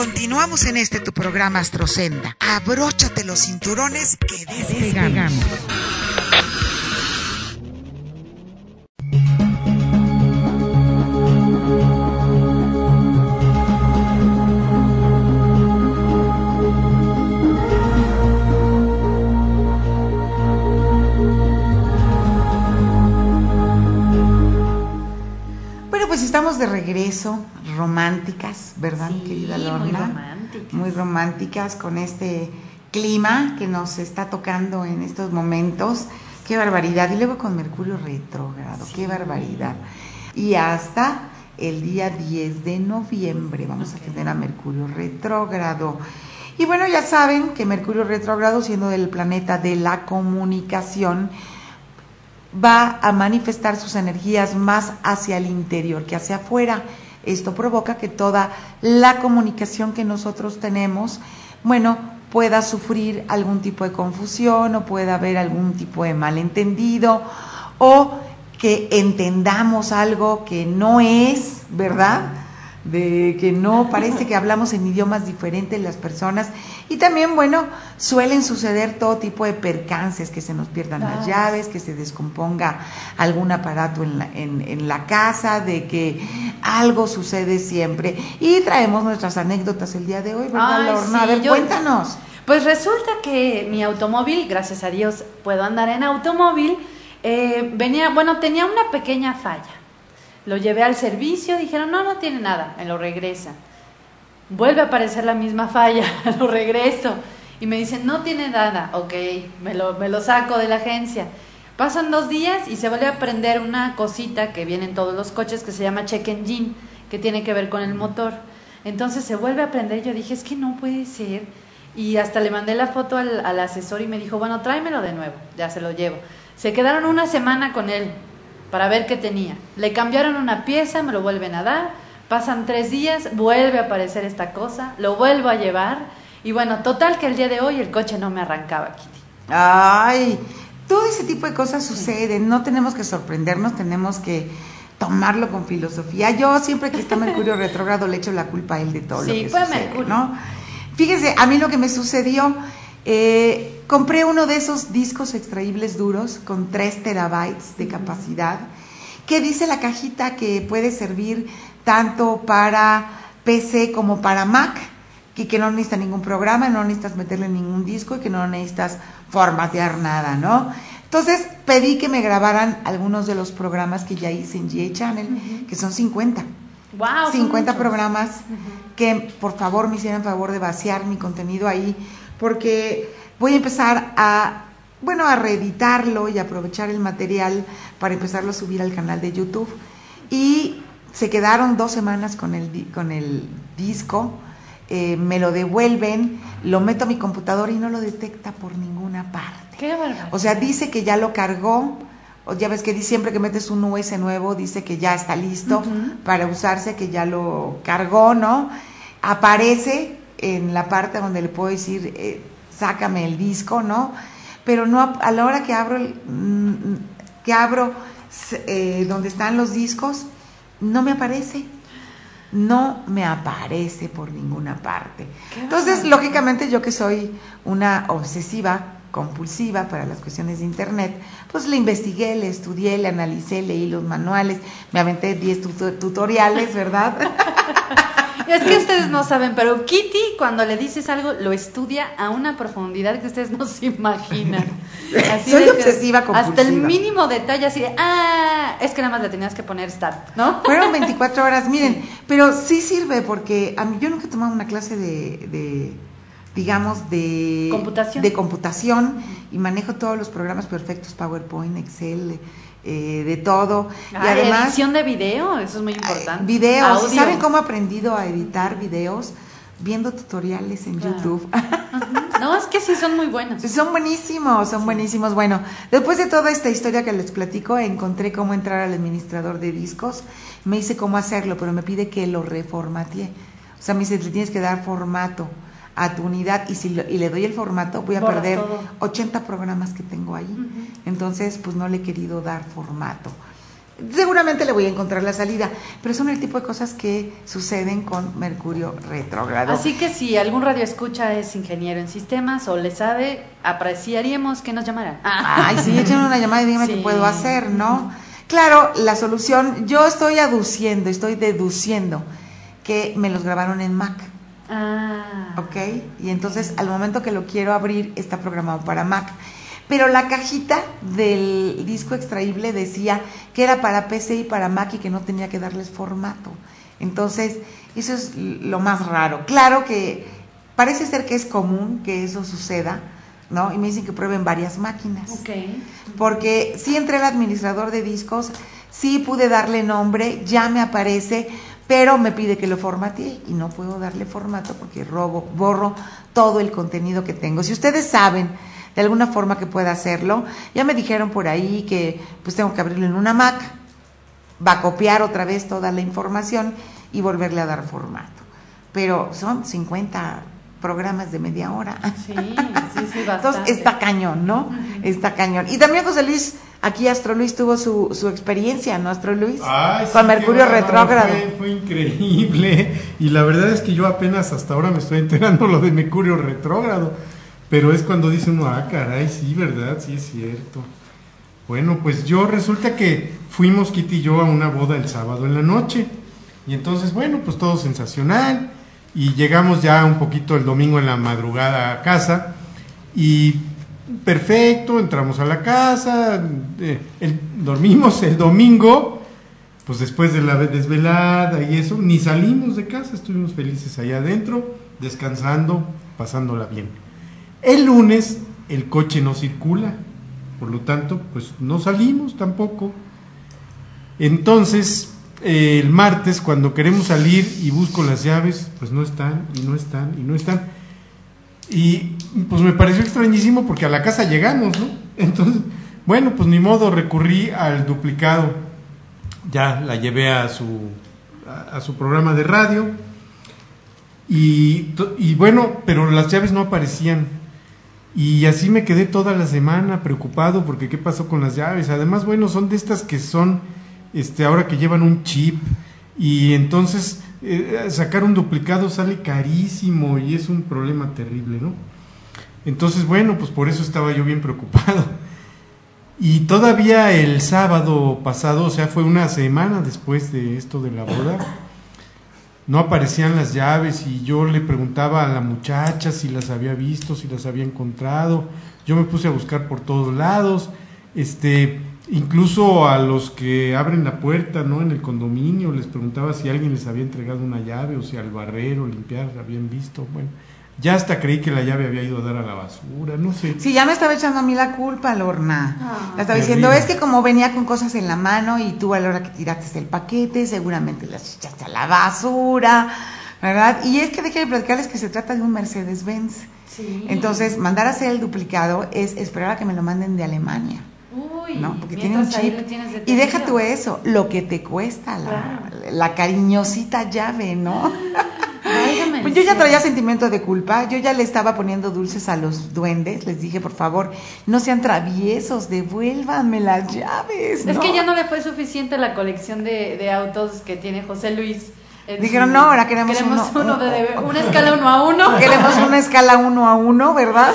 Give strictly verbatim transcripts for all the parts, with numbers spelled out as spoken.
Continuamos en este tu programa Astrosenda. Abróchate los cinturones que despegamos. Estamos de regreso, románticas, ¿verdad, sí, querida Lorna? Muy románticas. Muy románticas con este clima que nos está tocando en estos momentos. ¡Qué barbaridad! Y luego con Mercurio retrógrado, sí. ¡Qué barbaridad! Y hasta el día diez de noviembre vamos okay. a tener a Mercurio retrógrado. Y bueno, ya saben que Mercurio retrógrado, siendo el planeta de la comunicación, va a manifestar sus energías más hacia el interior que hacia afuera. Esto provoca que toda la comunicación que nosotros tenemos, bueno, pueda sufrir algún tipo de confusión o pueda haber algún tipo de malentendido o que entendamos algo que no es, ¿verdad? De que no, parece que hablamos en idiomas diferentes las personas. Y también, bueno, suelen suceder todo tipo de percances, que se nos pierdan las llaves, que se descomponga algún aparato en la, en, en la casa, de que algo sucede siempre. Y traemos nuestras anécdotas el día de hoy, ¿verdad, Ay, Lorna? Sí, a ver, yo, cuéntanos. Pues resulta que mi automóvil, gracias a Dios puedo andar en automóvil, eh, venía, bueno, tenía una pequeña falla. Lo llevé al servicio, dijeron, no, no tiene nada, me lo regresan. Vuelve a aparecer la misma falla, lo regreso. Y me dicen, no tiene nada, ok, me lo, me lo saco de la agencia. Pasan dos días y se vuelve a prender una cosita que viene en todos los coches que se llama check engine, que tiene que ver con el motor. Entonces se vuelve a prender y yo dije, es que no puede ser. Y hasta le mandé la foto al, al asesor y me dijo, bueno, tráemelo de nuevo, ya se lo llevo. Se quedaron una semana con él para ver qué tenía. Le cambiaron una pieza, me lo vuelven a dar, pasan tres días, vuelve a aparecer esta cosa, lo vuelvo a llevar, y bueno, total que el día de hoy el coche no me arrancaba, Kitty. Ay, todo ese tipo de cosas suceden, no tenemos que sorprendernos, tenemos que tomarlo con filosofía. Yo siempre que está Mercurio retrógrado le echo la culpa a él de todo sí, lo que fue sucede, Mercurio. ¿no? Fíjese, a mí lo que me sucedió, eh, compré uno de esos discos extraíbles duros con tres terabytes de capacidad, que dice la cajita que puede servir tanto para P C como para Mac, y que no necesita ningún programa, no necesitas meterle ningún disco y que no necesitas formatear nada, ¿no? Entonces pedí que me grabaran algunos de los programas que ya hice en G A Channel, uh-huh. que son cincuenta. Wow, cincuenta programas, uh-huh. que por favor me hicieran favor de vaciar mi contenido ahí, porque voy a empezar a, bueno, a reeditarlo y aprovechar el material para empezarlo a subir al canal de YouTube. Y se quedaron dos semanas con el, con el disco, eh, me lo devuelven, lo meto a mi computadora y no lo detecta por ninguna parte. Qué barbaridad. O sea, dice que ya lo cargó, o ya ves que siempre que metes un U S nuevo dice que ya está listo uh-huh. para usarse, que ya lo cargó, ¿no? Aparece en la parte donde le puedo decir, eh, sácame el disco, ¿no? Pero no, a la hora que abro, el, que abro eh, donde están los discos, no me aparece. No me aparece por ninguna parte. Entonces, lógicamente, yo que soy una obsesiva, compulsiva para las cuestiones de internet, pues le investigué, le estudié, le analicé, leí los manuales, me aventé diez tut- tutoriales, ¿verdad? Es que ustedes no saben, pero Kitty, cuando le dices algo, lo estudia a una profundidad que ustedes no se imaginan. Así Soy de obsesiva, compulsiva. Hasta el mínimo detalle, así de, ah, es que nada más le tenías que poner start, ¿no? Fueron veinticuatro horas, miren, sí. Pero sí sirve porque a mí, yo nunca he tomado una clase de, de digamos, de computación, de computación uh-huh. y manejo todos los programas perfectos, PowerPoint, Excel, eh, de todo. Ah, y además, edición de video, eso es muy importante. Videos, Audio. ¿Saben cómo he aprendido a editar videos? Viendo tutoriales en claro. YouTube. Uh-huh. No, es que sí son muy buenos. Son buenísimos, son sí. buenísimos. Bueno, después de toda esta historia que les platico, encontré cómo entrar al administrador de discos, me hice cómo hacerlo, pero me pide que lo reformatee. O sea, me dice, le tienes que dar formato a tu unidad, y si lo, y le doy el formato, voy a Borras perder todo. ochenta programas que tengo ahí. Uh-huh. Entonces, pues no le he querido dar formato. seguramente le voy a encontrar la salida, pero son el tipo de cosas que suceden con Mercurio retrógrado. Así que si algún radioescucha es ingeniero en sistemas o le sabe, apreciaríamos que nos llamara. Ah. Ay, sí, échenme una llamada y díganme sí. qué puedo hacer, ¿no? Claro, la solución, yo estoy aduciendo, estoy deduciendo que me los grabaron en Mac. Ah. Ok, y entonces al momento que lo quiero abrir está programado para Mac. Pero la cajita del disco extraíble decía que era para P C y para Mac y que no tenía que darles formato. Entonces, eso es lo más raro. Claro que parece ser que es común que eso suceda, ¿no? Y me dicen que prueben varias máquinas. Okay. Porque sí entré al administrador de discos, sí pude darle nombre, ya me aparece, pero me pide que lo formatee y no puedo darle formato porque robo, borro todo el contenido que tengo. Si ustedes saben de alguna forma que pueda hacerlo, ya me dijeron por ahí que pues tengo que abrirlo en una Mac, va a copiar otra vez toda la información y volverle a dar formato. Pero son cincuenta programas de media hora. Sí, sí, sí, bastante. Entonces está cañón, ¿no? Uh-huh. Está cañón. Y también José Luis, aquí Astro Luis tuvo su, su experiencia, ¿no, Astro Luis? Ay, con sí, Mercurio bueno, retrógrado. Fue, fue increíble. Y la verdad es que yo apenas hasta ahora me estoy enterando lo de Mercurio retrógrado. Pero es cuando dice uno, ah, caray, sí, ¿verdad? Sí, es cierto. Bueno, pues yo resulta que fuimos Kitty y yo a una boda el sábado en la noche. Y entonces, bueno, pues todo sensacional. Y llegamos ya un poquito el domingo en la madrugada a casa. Y perfecto, entramos a la casa. Eh, el, dormimos el domingo, pues después de la desvelada y eso, ni salimos de casa. Estuvimos felices allá adentro, descansando, pasándola bien. El lunes el coche no circula, por lo tanto, pues no salimos tampoco. Entonces, eh, el martes, cuando queremos salir y busco las llaves, pues no están, y no están, y no están. Y pues me pareció extrañísimo porque a la casa llegamos, ¿no? Entonces, bueno, pues ni modo, recurrí al duplicado. Ya la llevé a su, a, a su programa de radio. Y, y bueno, pero las llaves no aparecían. Y así me quedé toda la semana preocupado porque qué pasó con las llaves. Además, bueno, son de estas que son, este, ahora que llevan un chip y entonces eh, sacar un duplicado sale carísimo y es un problema terrible, ¿no? Entonces, bueno, pues por eso estaba yo bien preocupado. Y todavía el sábado pasado, o sea, fue una semana después de esto de la boda, no aparecían las llaves y yo le preguntaba a la muchacha si las había visto, si las había encontrado. Yo me puse a buscar por todos lados, este, incluso a los que abren la puerta, ¿no? En el condominio les preguntaba si alguien les había entregado una llave o si al barrer o limpiar habían visto. Bueno, ya hasta creí que la llave había ido a dar a la basura, no sé. Sí, ya me estaba echando a mí la culpa, Lorna. Ah, la estaba diciendo, es que como venía con cosas en la mano y tú a la hora que tiraste el paquete, seguramente las echaste a la basura, ¿verdad? Y es que déjenme platicarles que se trata de un Mercedes-Benz. Sí. Entonces, mandar a hacer el duplicado es esperar a que me lo manden de Alemania. Uy, ¿no? Porque tiene un chip. Y deja tú eso, lo que te cuesta la, claro. la cariñosita llave, ¿no? Pues yo ya traía sentimiento de culpa, yo ya le estaba poniendo dulces a los duendes, les dije, por favor, no sean traviesos, devuélvanme las llaves. Es ¿no? que ya no le fue suficiente la colección de, de autos que tiene José Luis. Dijeron, su, no, ahora queremos, queremos uno, uno de, de, una escala uno a uno. Queremos una escala uno a uno, ¿verdad?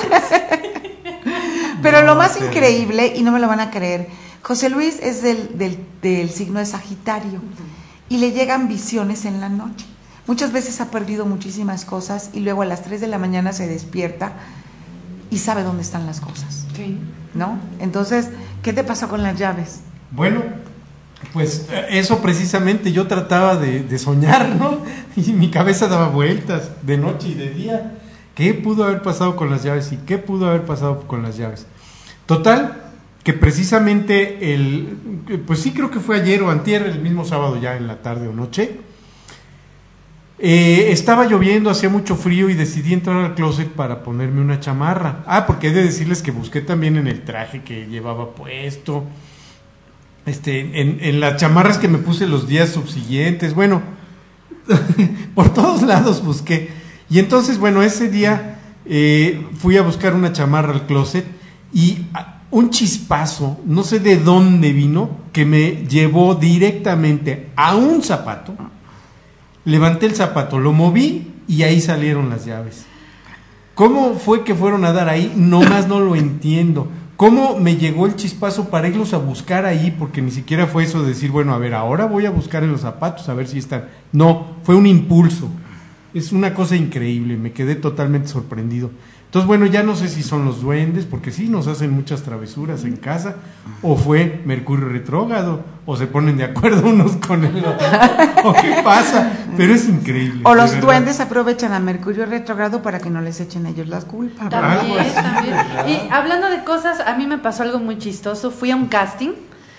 Pero no, lo más pero... increíble, y no me lo van a creer, José Luis es del, del, del signo de Sagitario, uh-huh. y le llegan visiones en la noche. Muchas veces ha perdido muchísimas cosas y luego a las tres de la mañana se despierta y sabe dónde están las cosas. Sí. ¿No? Entonces, ¿qué te pasó con las llaves? Bueno, pues eso precisamente yo trataba de, de soñar, ¿no? Y mi cabeza daba vueltas de noche y de día. ¿Qué pudo haber pasado con las llaves y qué pudo haber pasado con las llaves? Total, que precisamente el, pues sí creo que fue ayer o antier, el mismo sábado ya en la tarde o noche, Eh, estaba lloviendo, hacía mucho frío y decidí entrar al closet para ponerme una chamarra. Ah, porque he de decirles que busqué también en el traje que llevaba puesto, este, en, en las chamarras que me puse los días subsiguientes, bueno, por todos lados busqué. Y entonces, bueno, ese día eh, fui a buscar una chamarra al closet y un chispazo, no sé de dónde vino, que me llevó directamente a un zapato. Levanté el zapato, lo moví y ahí salieron las llaves. ¿Cómo fue que fueron a dar ahí? Nomás no lo entiendo. ¿Cómo me llegó el chispazo para irlos a buscar ahí? Porque ni siquiera fue eso de decir, bueno, a ver, ahora voy a buscar en los zapatos a ver si están. No, fue un impulso. Es una cosa increíble, me quedé totalmente sorprendido. Entonces, bueno, ya no sé si son los duendes, porque sí nos hacen muchas travesuras en casa, o fue Mercurio retrógrado, o se ponen de acuerdo unos con el otro, o qué pasa, pero es increíble. O los duendes aprovechan a Mercurio retrógrado para que no les echen ellos las culpas. También, ah, también. Y hablando de cosas, a mí me pasó algo muy chistoso. Fui a un casting,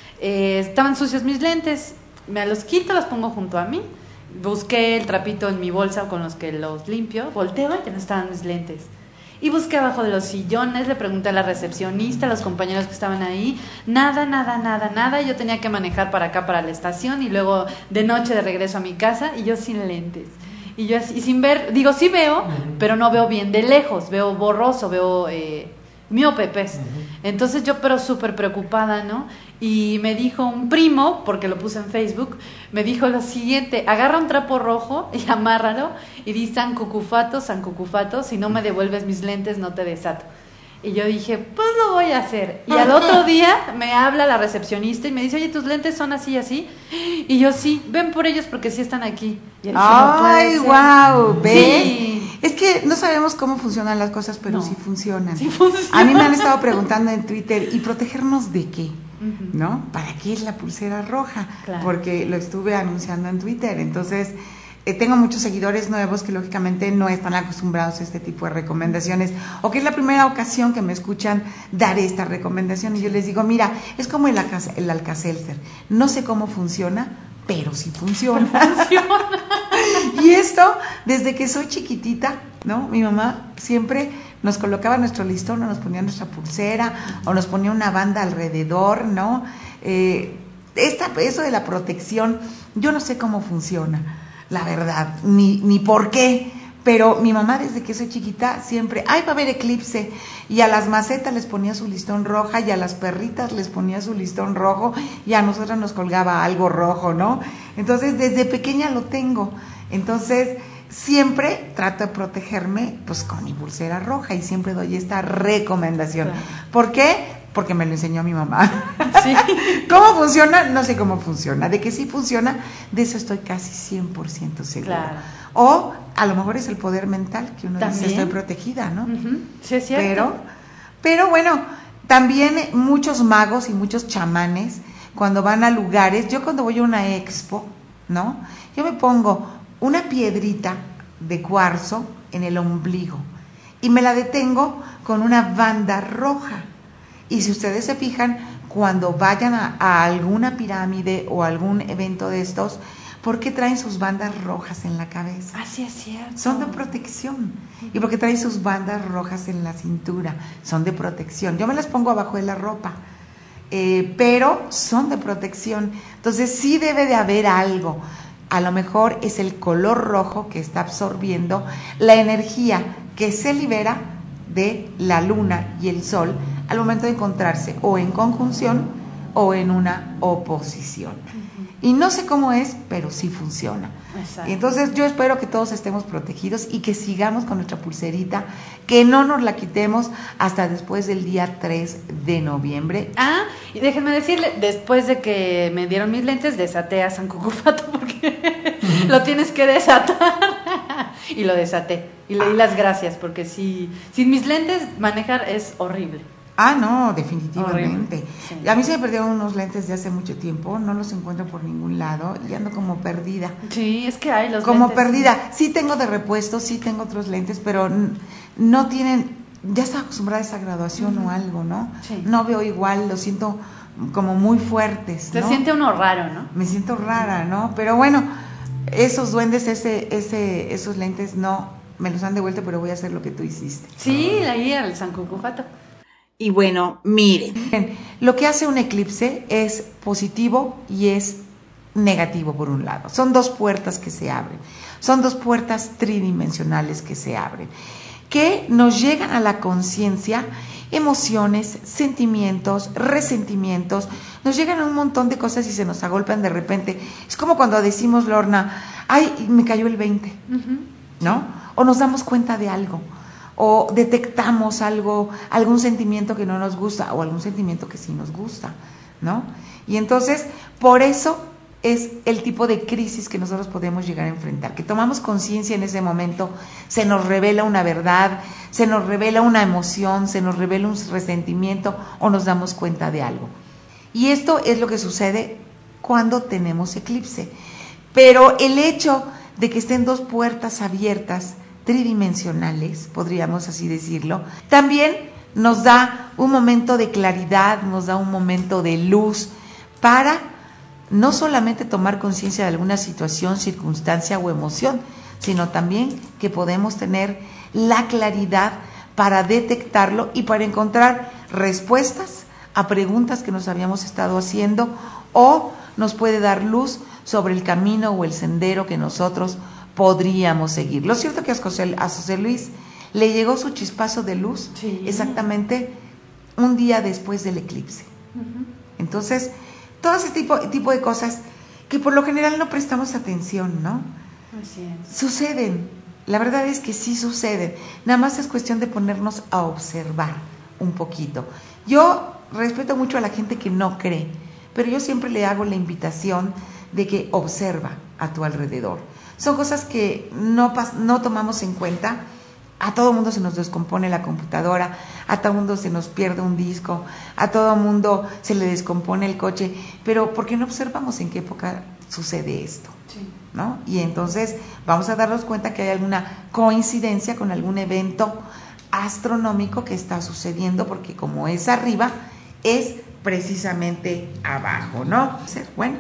eh, estaban sucios mis lentes, me los quito, los pongo junto a mí, busqué el trapito en mi bolsa con los que los limpio, volteo y ya no estaban mis lentes. Y busqué abajo de los sillones, le pregunté a la recepcionista, a los compañeros que estaban ahí, nada, nada, nada, nada. Yo tenía que manejar para acá, para la estación, y luego de noche de regreso a mi casa, y yo sin lentes. Y yo así, y sin ver, digo, sí veo, pero no veo bien de lejos, veo borroso, veo eh, miope, pues. Entonces yo, pero súper preocupada, ¿no? Y me dijo un primo, porque lo puse en Facebook, me dijo lo siguiente: agarra un trapo rojo y amárralo y di San Cucufato, San Cucufato, si no me devuelves mis lentes no te desato. Y yo dije, pues lo voy a hacer. Y al otro día me habla la recepcionista y me dice, oye, tus lentes son así y así. Y yo, sí, ven por ellos porque sí están aquí. Y dije, ay, no wow, ¿ves? Sí. Es que no sabemos cómo funcionan las cosas, pero no. sí funcionan. Sí funciona. A mí me han estado preguntando en Twitter, ¿y protegernos de qué? Uh-huh. ¿No? ¿Para qué es la pulsera roja? Claro. Porque lo estuve anunciando en Twitter. Entonces, eh, tengo muchos seguidores nuevos que lógicamente no están acostumbrados a este tipo de recomendaciones, o que es la primera ocasión que me escuchan dar esta recomendación, y yo les digo, mira, es como el, el Alka-Seltzer, no sé cómo funciona, pero sí funciona. funciona. Y esto, desde que soy chiquitita, ¿no? Mi mamá siempre nos colocaba nuestro listón, o nos ponía nuestra pulsera, o nos ponía una banda alrededor, ¿no? Eh, esta, eso de la protección, yo no sé cómo funciona, la verdad, ni, ni por qué, pero mi mamá desde que soy chiquita siempre, ay, va a haber eclipse, y a las macetas les ponía su listón roja, y a las perritas les ponía su listón rojo, y a nosotras nos colgaba algo rojo, ¿no? Entonces, desde pequeña lo tengo, entonces siempre trato de protegerme pues con mi pulsera roja, y siempre doy esta recomendación. Claro. ¿Por qué? Porque me lo enseñó mi mamá. Sí. ¿Cómo funciona? No sé cómo funciona. De que sí funciona, de eso estoy casi cien por ciento segura. Claro. O a lo mejor es el poder mental, que uno ¿También? dice estoy protegida, ¿no? Uh-huh. Sí, es cierto. Pero, pero bueno, también muchos magos y muchos chamanes, cuando van a lugares, yo cuando voy a una expo, ¿no? Yo me pongo una piedrita de cuarzo en el ombligo y me la detengo con una banda roja. Y si ustedes se fijan, cuando vayan a, a alguna pirámide o algún evento de estos, ¿por qué traen sus bandas rojas en la cabeza? Así es cierto. Son de protección. ¿Y por qué traen sus bandas rojas en la cintura? Son de protección. Yo me las pongo abajo de la ropa, eh, pero son de protección. Entonces sí debe de haber algo. A lo mejor es el color rojo que está absorbiendo la energía que se libera de la luna y el sol al momento de encontrarse o en conjunción o en una oposición. Uh-huh. Y no sé cómo es, pero sí funciona. Exacto. Entonces yo espero que todos estemos protegidos y que sigamos con nuestra pulserita, que no nos la quitemos hasta después del día tres de noviembre. Ah, y déjenme decirle, después de que me dieron mis lentes, desaté a San Cucufato porque uh-huh. lo tienes que desatar. Y lo desaté. Y le di las gracias porque si, sin mis lentes manejar es horrible. Ah, no, definitivamente. Sí. A mí se me perdieron unos lentes de hace mucho tiempo, no los encuentro por ningún lado y ando como perdida. Sí, es que hay los como lentes. Como perdida. Sí tengo de repuesto, sí tengo otros lentes, pero no tienen, ya estaba acostumbrada a esa graduación uh-huh. o algo, ¿no? Sí. No veo igual, lo siento como muy fuertes, Se ¿no? siente uno raro, ¿no? Me siento rara, ¿no? Pero bueno, esos duendes, ese, ese, esos lentes no, me los han devuelto, pero voy a hacer lo que tú hiciste. Sí, ahí al San Cucufato. Y bueno, miren, lo que hace un eclipse es positivo y es negativo por un lado. Son dos puertas que se abren, son dos puertas tridimensionales que se abren, que nos llegan a la conciencia emociones, sentimientos, resentimientos, nos llegan un montón de cosas y se nos agolpan de repente. Es como cuando decimos, Lorna, ay, me cayó el veinte, uh-huh. ¿no? O nos damos cuenta de algo, o detectamos algo, algún sentimiento que no nos gusta, o algún sentimiento que sí nos gusta, ¿no? Y entonces, por eso es el tipo de crisis que nosotros podemos llegar a enfrentar, que tomamos conciencia en ese momento, se nos revela una verdad, se nos revela una emoción, se nos revela un resentimiento o nos damos cuenta de algo. Y esto es lo que sucede cuando tenemos eclipse. Pero el hecho de que estén dos puertas abiertas, tridimensionales, podríamos así decirlo, también nos da un momento de claridad, nos da un momento de luz para no solamente tomar conciencia de alguna situación, circunstancia o emoción, sino también que podemos tener la claridad para detectarlo y para encontrar respuestas a preguntas que nos habíamos estado haciendo, o nos puede dar luz sobre el camino o el sendero que nosotros podríamos seguir. Lo cierto es que a José, a José Luis le llegó su chispazo de luz, sí, exactamente un día después del eclipse. Uh-huh. Entonces, todo ese tipo, tipo de cosas que por lo general no prestamos atención, ¿no? Así es. Suceden, la verdad es que sí suceden, nada más es cuestión de ponernos a observar un poquito. Yo respeto mucho a la gente que no cree, pero yo siempre le hago la invitación de que observa a tu alrededor. Son cosas que no, no tomamos en cuenta. A todo mundo se nos descompone la computadora, a todo mundo se nos pierde un disco, a todo mundo se le descompone el coche, pero ¿por qué no observamos en qué época sucede esto? Sí. ¿No? Y entonces vamos a darnos cuenta que hay alguna coincidencia con algún evento astronómico que está sucediendo, porque como es arriba, es precisamente abajo, ¿no? Bueno,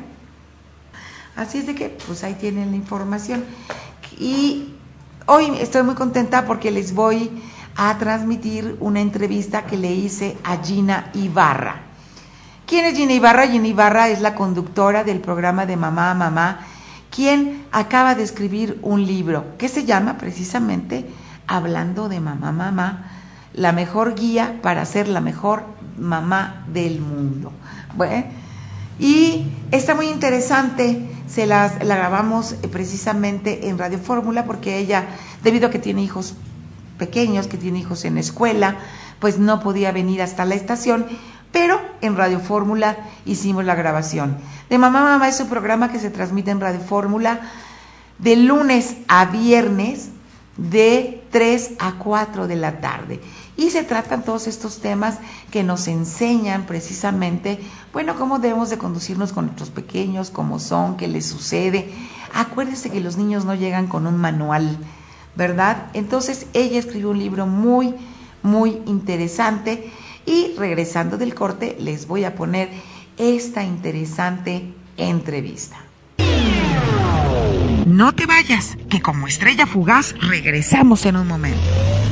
así es de que, pues ahí tienen la información. Y hoy estoy muy contenta porque les voy a transmitir una entrevista que le hice a Gina Ibarra. ¿Quién es Gina Ibarra? Gina Ibarra es la conductora del programa de Mamá a Mamá, quien acaba de escribir un libro que se llama precisamente Hablando de Mamá a Mamá, la mejor guía para ser la mejor mamá del mundo. Bueno, y está muy interesante. Se las, la grabamos precisamente en Radio Fórmula porque ella, debido a que tiene hijos pequeños, que tiene hijos en escuela, pues no podía venir hasta la estación, pero en Radio Fórmula hicimos la grabación. De Mamá a Mamá es un programa que se transmite en Radio Fórmula de lunes a viernes de tres a cuatro de la tarde. Y se tratan todos estos temas que nos enseñan precisamente, bueno, cómo debemos de conducirnos con nuestros pequeños, cómo son, qué les sucede. Acuérdense que los niños no llegan con un manual, ¿verdad? Entonces ella escribió un libro muy, muy interesante. Y regresando del corte, les voy a poner esta interesante entrevista. No te vayas, que como estrella fugaz regresamos en un momento.